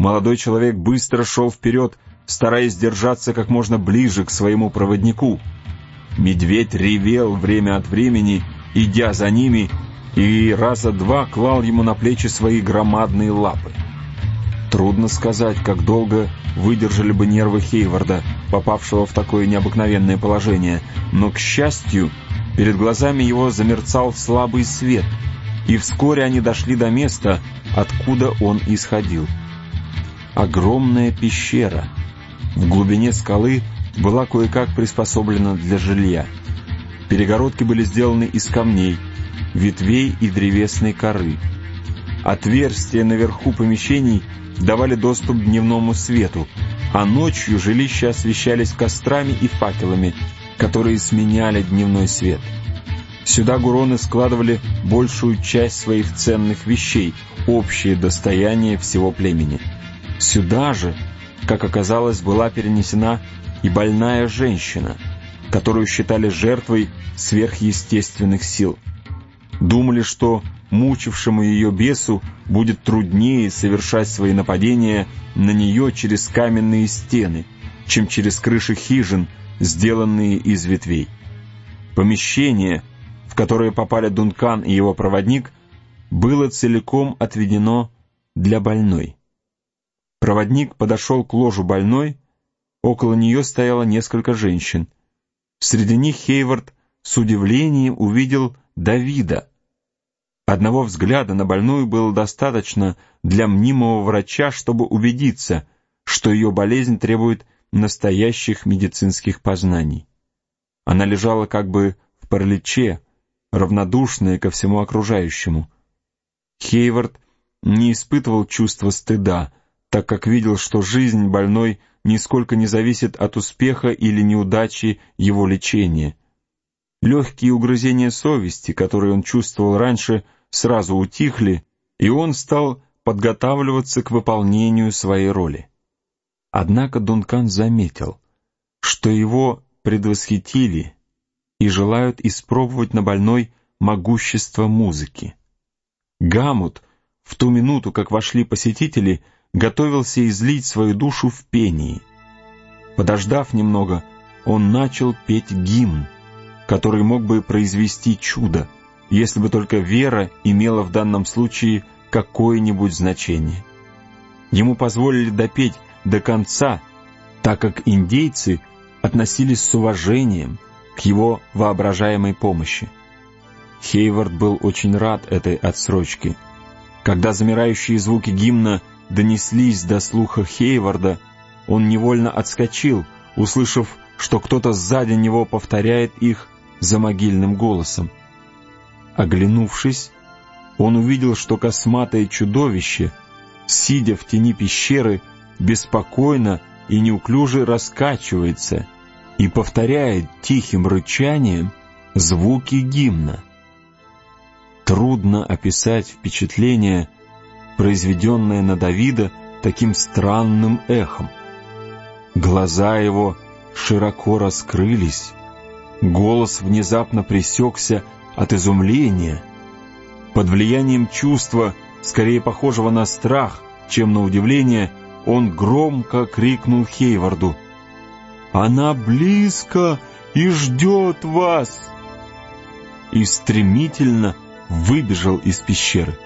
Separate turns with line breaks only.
Молодой человек быстро шел вперед, стараясь держаться как можно ближе к своему проводнику. Медведь ревел время от времени, идя за ними, и раза два клал ему на плечи свои громадные лапы. Трудно сказать, как долго выдержали бы нервы Хейварда, попавшего в такое необыкновенное положение, но, к счастью, перед глазами его замерцал слабый свет, и вскоре они дошли до места, откуда он исходил. Огромная пещера. В глубине скалы была кое-как приспособлена для жилья. Перегородки были сделаны из камней, ветвей и древесной коры. Отверстия наверху помещений давали доступ к дневному свету, а ночью жилища освещались кострами и факелами, которые сменяли дневной свет. Сюда гуроны складывали большую часть своих ценных вещей, общее достояние всего племени. Сюда же, как оказалось, была перенесена и больная женщина, которую считали жертвой сверхъестественных сил. Думали, что мучившему ее бесу будет труднее совершать свои нападения на нее через каменные стены, чем через крыши хижин, сделанные из ветвей. Помещение, в которое попали Дункан и его проводник, было целиком отведено для больной. Проводник подошел к ложу больной, около нее стояло несколько женщин. Среди них Хейвард с удивлением увидел Давида. Одного взгляда на больную было достаточно для мнимого врача, чтобы убедиться, что ее болезнь требует настоящих медицинских познаний. Она лежала как бы в параличе, равнодушная ко всему окружающему. Хейвард не испытывал чувства стыда, так как видел, что жизнь больной нисколько не зависит от успеха или неудачи его лечения. Легкие угрызения совести, которые он чувствовал раньше, сразу утихли, и он стал подготавливаться к выполнению своей роли. Однако Дункан заметил, что его предвосхитили и желают испробовать на больной могущество музыки. Гамут, в ту минуту, как вошли посетители, готовился излить свою душу в пении. Подождав немного, он начал петь гимн, который мог бы произвести чудо, если бы только вера имела в данном случае какое-нибудь значение. Ему позволили допеть до конца, так как индейцы относились с уважением к его воображаемой помощи. Хейвард был очень рад этой отсрочке. Когда замирающие звуки гимна донеслись до слуха Хейварда, он невольно отскочил, услышав, что кто-то сзади него повторяет их за могильным голосом. Оглянувшись, он увидел, что косматое чудовище, сидя в тени пещеры, беспокойно и неуклюже раскачивается и повторяет тихим рычанием звуки гимна. Трудно описать впечатление, произведенное на Давида таким странным эхом. Глаза его широко раскрылись, голос внезапно пресекся от изумления. Под влиянием чувства, скорее похожего на страх, чем на удивление, он громко крикнул Хейварду: «Она близко и ждет вас!» и стремительно выбежал из пещеры.